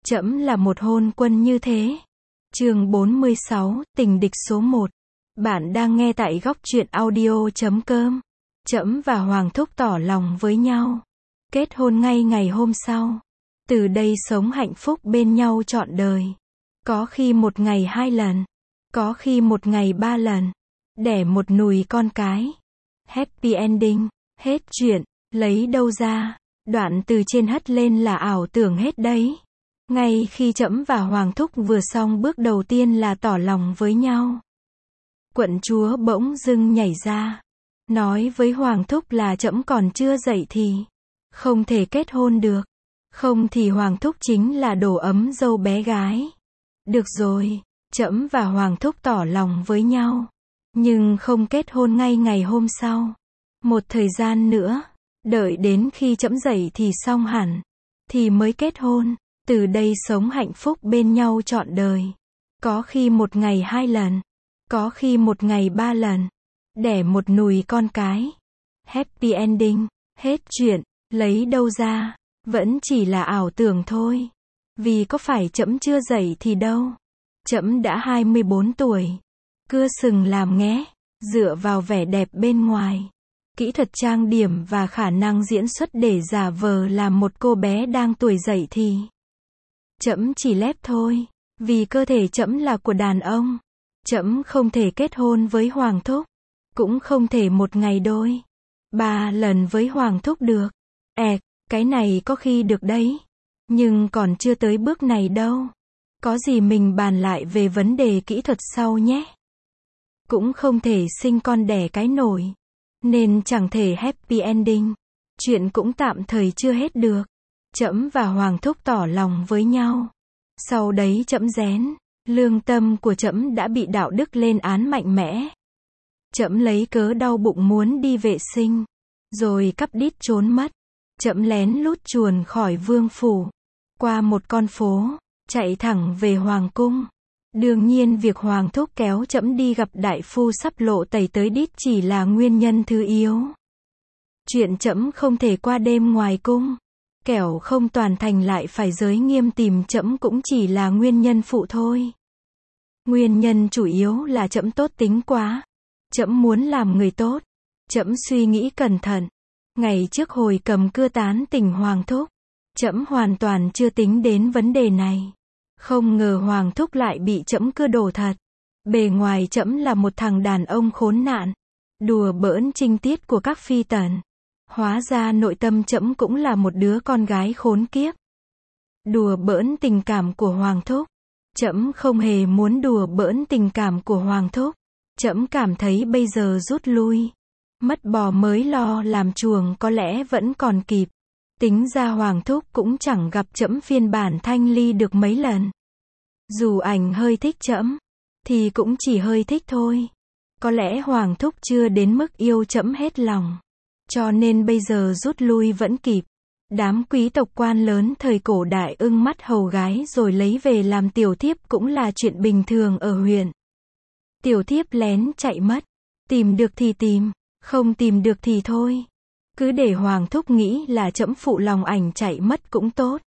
Trẫm là một hôn quân như thế. Chương 46, tình địch số 1. Bạn đang nghe tại góc truyện audio.com. Trẫm và Hoàng Thúc tỏ lòng với nhau. Kết hôn ngay ngày hôm sau. Từ đây sống hạnh phúc bên nhau trọn đời. Có khi một ngày 2 lần. Có khi một ngày 3 lần. Đẻ một nùi con cái. Happy ending. Hết chuyện. Lấy đâu ra. Đoạn từ trên hất lên là ảo tưởng hết đấy. Ngay khi Trẫm và Hoàng Thúc vừa xong bước đầu tiên là tỏ lòng với nhau, quận chúa bỗng dưng nhảy ra, nói với Hoàng Thúc là Trẫm còn chưa dậy thì không thể kết hôn được, không thì Hoàng Thúc chính là đồ ấm dâu bé gái. Được rồi, Trẫm và Hoàng Thúc tỏ lòng với nhau, nhưng không kết hôn ngay ngày hôm sau. Một thời gian nữa, đợi đến khi Trẫm dậy thì xong hẳn, thì mới kết hôn. Từ đây sống hạnh phúc bên nhau trọn đời. Có khi một ngày 2 lần. Có khi một ngày 3 lần. Đẻ một nùi con cái. Happy ending. Hết chuyện. Lấy đâu ra. Vẫn chỉ là ảo tưởng thôi. Vì có phải Trẫm chưa dậy thì đâu. Trẫm đã 24 tuổi. Cưa sừng làm nghé. Dựa vào vẻ đẹp bên ngoài, kỹ thuật trang điểm và khả năng diễn xuất để giả vờ làm một cô bé đang tuổi dậy thì Trẫm chỉ lép thôi, vì cơ thể Trẫm là của đàn ông. Trẫm không thể kết hôn với Hoàng Thúc, cũng không thể một ngày đôi 3 lần với Hoàng Thúc được. Cái này có khi được đấy, nhưng còn chưa tới bước này đâu. Có gì mình bàn lại về vấn đề kỹ thuật sau nhé. Cũng không thể sinh con đẻ cái nổi, nên chẳng thể happy ending. Chuyện cũng tạm thời chưa hết được. Trẫm và Hoàng Thúc tỏ lòng với nhau. Sau đấy Trẫm rén, lương tâm của Trẫm đã bị đạo đức lên án mạnh mẽ. Trẫm lấy cớ đau bụng muốn đi vệ sinh, rồi cắp đít trốn mất. Trẫm lén lút chuồn khỏi vương phủ, qua một con phố, chạy thẳng về hoàng cung. Đương nhiên việc Hoàng Thúc kéo Trẫm đi gặp đại phu sắp lộ tẩy tới đít chỉ là nguyên nhân thứ yếu. Chuyện Trẫm không thể qua đêm ngoài cung, kẻo không toàn thành lại phải giới nghiêm tìm Trẫm cũng chỉ là nguyên nhân phụ thôi. Nguyên nhân chủ yếu là Trẫm tốt tính quá. Trẫm muốn làm người tốt. Trẫm suy nghĩ cẩn thận. Ngày trước hồi cầm cưa tán tỉnh Hoàng Thúc, Trẫm hoàn toàn chưa tính đến vấn đề này. Không ngờ Hoàng Thúc lại bị Trẫm cưa đổ thật. Bề ngoài Trẫm là một thằng đàn ông khốn nạn, đùa bỡn trinh tiết của các phi tần. Hóa ra nội tâm Trẫm cũng là một đứa con gái khốn kiếp. Đùa bỡn tình cảm của Hoàng Thúc. Trẫm không hề muốn đùa bỡn tình cảm của Hoàng Thúc. Trẫm cảm thấy bây giờ rút lui, mất bò mới lo làm chuồng có lẽ vẫn còn kịp. Tính ra Hoàng Thúc cũng chẳng gặp Trẫm phiên bản thanh ly được mấy lần. Dù ảnh hơi thích Trẫm, thì cũng chỉ hơi thích thôi. Có lẽ Hoàng Thúc chưa đến mức yêu Trẫm hết lòng, cho nên bây giờ rút lui vẫn kịp. Đám quý tộc quan lớn thời cổ đại ưng mắt hầu gái rồi lấy về làm tiểu thiếp cũng là chuyện bình thường ở huyện. Tiểu thiếp lén chạy mất, tìm được thì tìm, không tìm được thì thôi. Cứ để Hoàng Thúc nghĩ là Trẫm phụ lòng ảnh chạy mất cũng tốt.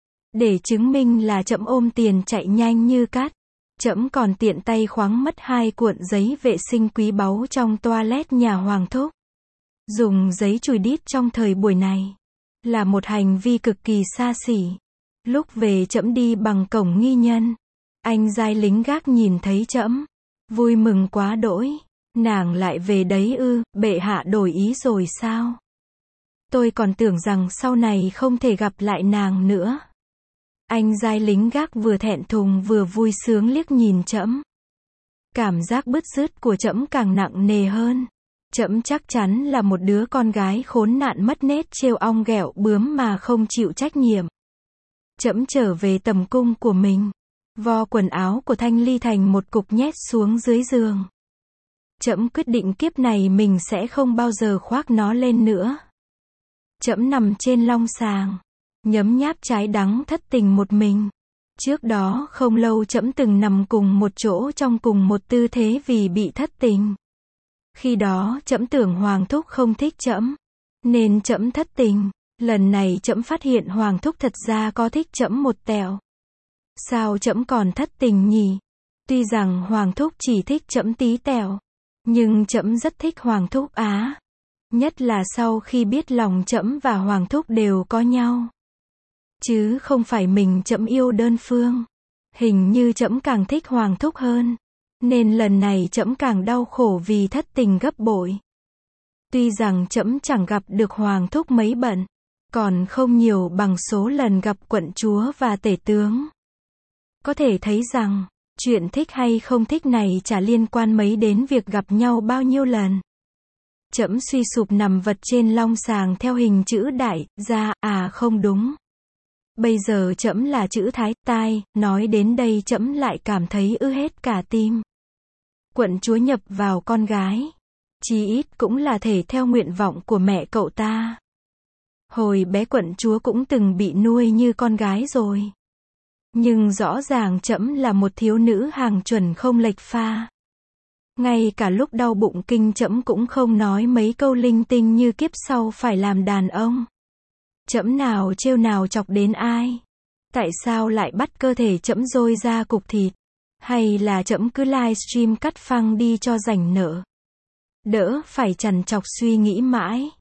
Để chứng minh là Trẫm ôm tiền chạy nhanh như cát. Trẫm còn tiện tay khoáng mất 2 cuộn giấy vệ sinh quý báu trong toilet nhà Hoàng Thúc. Dùng giấy chùi đít trong thời buổi này là một hành vi cực kỳ xa xỉ. Lúc về Trẫm đi bằng cổng nghi nhân. Anh giai lính gác nhìn thấy Trẫm, vui mừng quá đỗi. Nàng lại về đấy ư, bệ hạ đổi ý rồi sao? Tôi còn tưởng rằng sau này không thể gặp lại nàng nữa. Anh giai lính gác vừa thẹn thùng vừa vui sướng liếc nhìn Trẫm. Cảm giác bứt rứt của Trẫm càng nặng nề hơn. Trẫm chắc chắn là một đứa con gái khốn nạn mất nết trêu ong ghẹo bướm mà không chịu trách nhiệm. Trẫm trở về tầm cung của mình, vo quần áo của Thanh Ly thành một cục nhét xuống dưới giường. Trẫm quyết định kiếp này mình sẽ không bao giờ khoác nó lên nữa. Trẫm nằm trên long sàng, nhấm nháp trái đắng thất tình một mình. Trước đó không lâu Trẫm từng nằm cùng một chỗ trong cùng một tư thế vì bị thất tình. Khi đó Trẫm tưởng Hoàng Thúc không thích Trẫm, nên Trẫm thất tình. Lần này Trẫm phát hiện Hoàng Thúc thật ra có thích Trẫm một tẹo. Sao trẫm còn thất tình nhỉ? Tuy rằng Hoàng thúc chỉ thích trẫm tí tẹo, nhưng trẫm rất thích Hoàng thúc á. Nhất là sau khi biết lòng trẫm và Hoàng thúc đều có nhau. Chứ không phải mình trẫm yêu đơn phương. Hình như trẫm càng thích Hoàng thúc hơn. Nên lần này trẫm càng đau khổ vì thất tình gấp bội. Tuy rằng trẫm chẳng gặp được Hoàng thúc mấy bận, còn không nhiều bằng số lần gặp quận chúa và tể tướng. Có thể thấy rằng, chuyện thích hay không thích này chả liên quan mấy đến việc gặp nhau bao nhiêu lần. Trẫm suy sụp nằm vật trên long sàng theo hình chữ đại, ra, không đúng. Bây giờ trẫm là chữ thái, tai, nói đến đây trẫm lại cảm thấy ư hết cả tim. Quận chúa nhập vào con gái. Chí ít cũng là thể theo nguyện vọng của mẹ cậu ta. Hồi bé quận chúa cũng từng bị nuôi như con gái rồi. Nhưng rõ ràng trẫm là một thiếu nữ hàng chuẩn không lệch pha. Ngay cả lúc đau bụng kinh trẫm cũng không nói mấy câu linh tinh như kiếp sau phải làm đàn ông. Trẫm nào trêu nào chọc đến ai? Tại sao lại bắt cơ thể trẫm dôi ra cục thịt? Hay là trẫm cứ livestream cắt phăng đi cho rảnh nợ? Đỡ phải trằn trọc suy nghĩ mãi.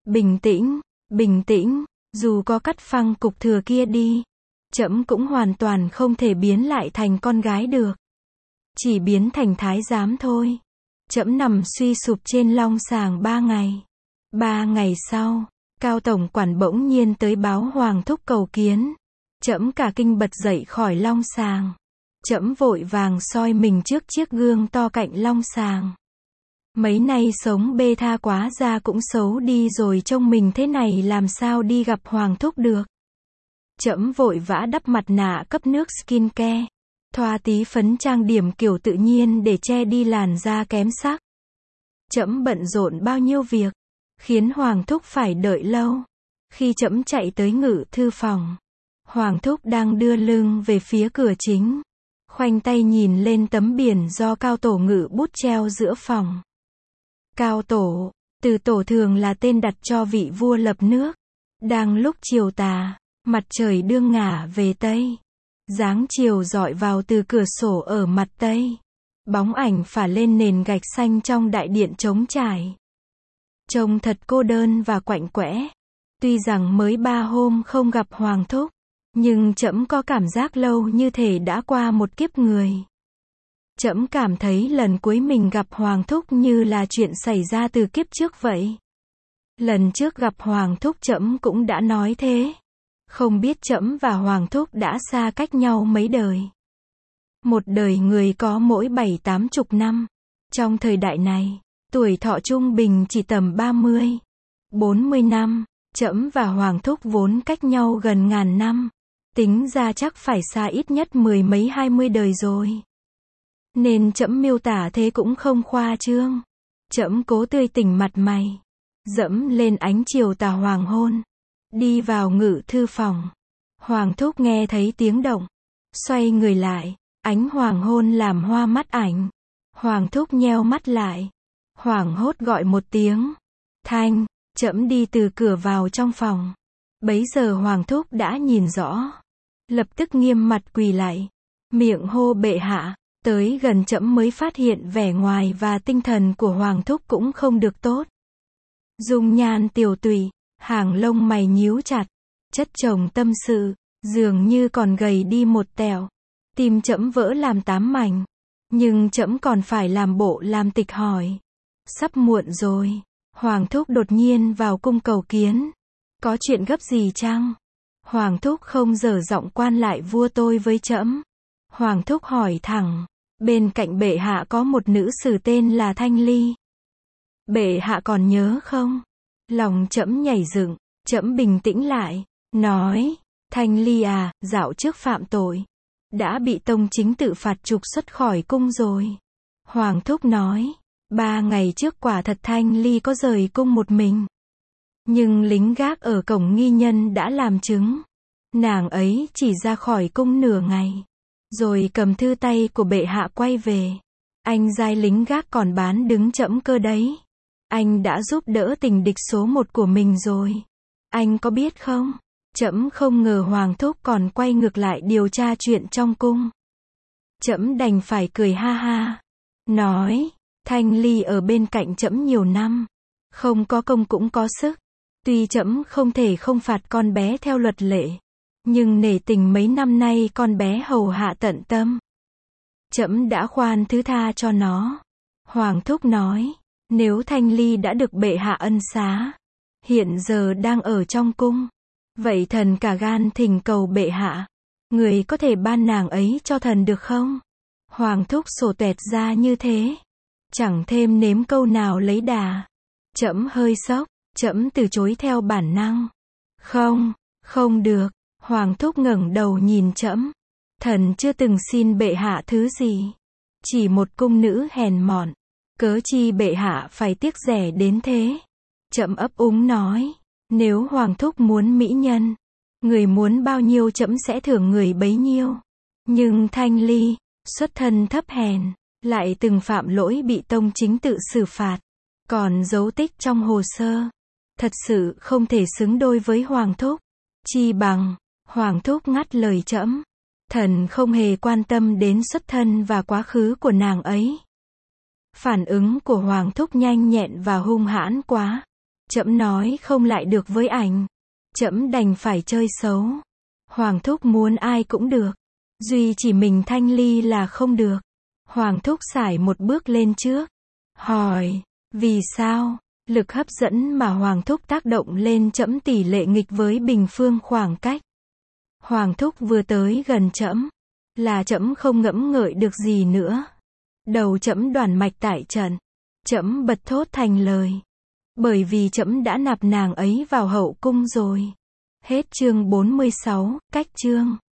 Bình tĩnh, dù có cắt phăng cục thừa kia đi, trẫm cũng hoàn toàn không thể biến lại thành con gái được. Chỉ biến thành thái giám thôi. Trẫm nằm suy sụp trên long sàng 3 ngày. 3 ngày sau, Cao tổng quản bỗng nhiên tới báo Hoàng thúc cầu kiến. Trẫm cả kinh bật dậy khỏi long sàng. Trẫm vội vàng soi mình trước chiếc gương to cạnh long sàng. Mấy nay sống bê tha quá ra cũng xấu đi rồi, trông mình thế này làm sao đi gặp Hoàng thúc được. Trẫm vội vã đắp mặt nạ cấp nước skincare, thoa tí phấn trang điểm kiểu tự nhiên để che đi làn da kém sắc. Trẫm bận rộn bao nhiêu việc, khiến Hoàng thúc phải đợi lâu. Khi trẫm chạy tới ngự thư phòng, Hoàng thúc đang đưa lưng về phía cửa chính, khoanh tay nhìn lên tấm biển do Cao tổ ngự bút treo giữa phòng. Cao tổ, từ tổ thường là tên đặt cho vị vua lập nước. Đang lúc chiều tà, mặt trời đương ngả về tây. Dáng chiều rọi vào từ cửa sổ ở mặt tây. Bóng ảnh phả lên nền gạch xanh trong đại điện trống trải. Trông thật cô đơn và quạnh quẽ. Tuy rằng mới 3 hôm không gặp Hoàng thúc, nhưng trẫm có cảm giác lâu như thể đã qua một kiếp người. Trẫm cảm thấy lần cuối mình gặp Hoàng thúc như là chuyện xảy ra từ kiếp trước vậy. Lần trước gặp Hoàng thúc trẫm cũng đã nói thế. Không biết trẫm và Hoàng thúc đã xa cách nhau mấy đời. Một đời người có mỗi 7-80 năm. Trong thời đại này, tuổi thọ trung bình chỉ tầm 30-40 năm. Trẫm và Hoàng thúc vốn cách nhau gần ngàn năm. Tính ra chắc phải xa ít nhất 10 mấy 20 đời rồi. Nên trẫm miêu tả thế cũng không khoa trương. Trẫm cố tươi tỉnh mặt mày, dẫm lên ánh chiều tà hoàng hôn, đi vào ngự thư phòng. Hoàng thúc nghe thấy tiếng động, xoay người lại, ánh hoàng hôn làm hoa mắt ảnh. Hoàng thúc nheo mắt lại, hoảng hốt gọi một tiếng. Thanh, trẫm đi từ cửa vào trong phòng. Bấy giờ Hoàng thúc đã nhìn rõ, lập tức nghiêm mặt quỳ lại, miệng hô bệ hạ. Tới gần trẫm mới phát hiện vẻ ngoài và tinh thần của Hoàng thúc cũng không được tốt. Dung nhan tiều tụy, hàng lông mày nhíu chặt, chất chồng tâm sự, dường như còn gầy đi một tẹo. Tim trẫm vỡ làm 8 mảnh, nhưng trẫm còn phải làm bộ làm tịch hỏi. Sắp muộn rồi. Hoàng thúc đột nhiên vào cung cầu kiến. Có chuyện gấp gì chăng? Hoàng thúc không dở giọng quan lại vua tôi với trẫm. Hoàng thúc hỏi thẳng, bên cạnh bệ hạ có một nữ sử tên là Thanh Ly. Bệ hạ còn nhớ không? Lòng trẫm nhảy dựng, trẫm bình tĩnh lại, nói, Thanh Ly à, dạo trước phạm tội, đã bị tông chính tự phạt trục xuất khỏi cung rồi. Hoàng thúc nói, 3 ngày trước quả thật Thanh Ly có rời cung một mình. Nhưng lính gác ở cổng nghi nhân đã làm chứng. Nàng ấy chỉ ra khỏi cung nửa ngày, rồi cầm thư tay của bệ hạ quay về. Anh giai lính gác còn bán đứng trẫm cơ đấy. Anh đã giúp đỡ tình địch số 1 của mình rồi. Anh có biết không? Trẫm không ngờ Hoàng thúc còn quay ngược lại điều tra chuyện trong cung. Trẫm đành phải cười ha ha. Nói, Thanh Ly ở bên cạnh trẫm nhiều năm. Không có công cũng có sức. Tuy trẫm không thể không phạt con bé theo luật lệ. Nhưng nể tình mấy năm nay con bé hầu hạ tận tâm. Trẫm đã khoan thứ tha cho nó. Hoàng thúc nói, nếu Thanh Ly đã được bệ hạ ân xá, hiện giờ đang ở trong cung, vậy thần cả gan thỉnh cầu bệ hạ, người có thể ban nàng ấy cho thần được không? Hoàng thúc sổ tuẹt ra như thế, chẳng thêm nếm câu nào lấy đà. Trẫm hơi sốc, trẫm từ chối theo bản năng. Không, không được. Hoàng thúc ngẩng đầu nhìn trẫm. Thần chưa từng xin bệ hạ thứ gì. Chỉ một cung nữ hèn mọn. Cớ chi bệ hạ phải tiếc rẻ đến thế. Trẫm ấp úng nói. Nếu Hoàng thúc muốn mỹ nhân, người muốn bao nhiêu trẫm sẽ thưởng người bấy nhiêu. Nhưng Thanh Ly, xuất thân thấp hèn, lại từng phạm lỗi bị tông chính tự xử phạt, còn dấu tích trong hồ sơ. Thật sự không thể xứng đôi với Hoàng thúc. Chi bằng, Hoàng thúc ngắt lời trẫm. Thần không hề quan tâm đến xuất thân và quá khứ của nàng ấy. Phản ứng của Hoàng thúc nhanh nhẹn và hung hãn quá. Trẫm nói không lại được với ảnh. Trẫm đành phải chơi xấu. Hoàng thúc muốn ai cũng được. Duy chỉ mình Thanh Ly là không được. Hoàng thúc sải một bước lên trước. Hỏi, vì sao? Lực hấp dẫn mà Hoàng thúc tác động lên trẫm tỷ lệ nghịch với bình phương khoảng cách. Hoàng thúc vừa tới gần trẫm, là trẫm không ngẫm ngợi được gì nữa. Đầu trẫm đoản mạch tại trận. Trẫm bật thốt thành lời. Bởi vì trẫm đã nạp nàng ấy vào hậu cung rồi. Hết chương 46, cách chương.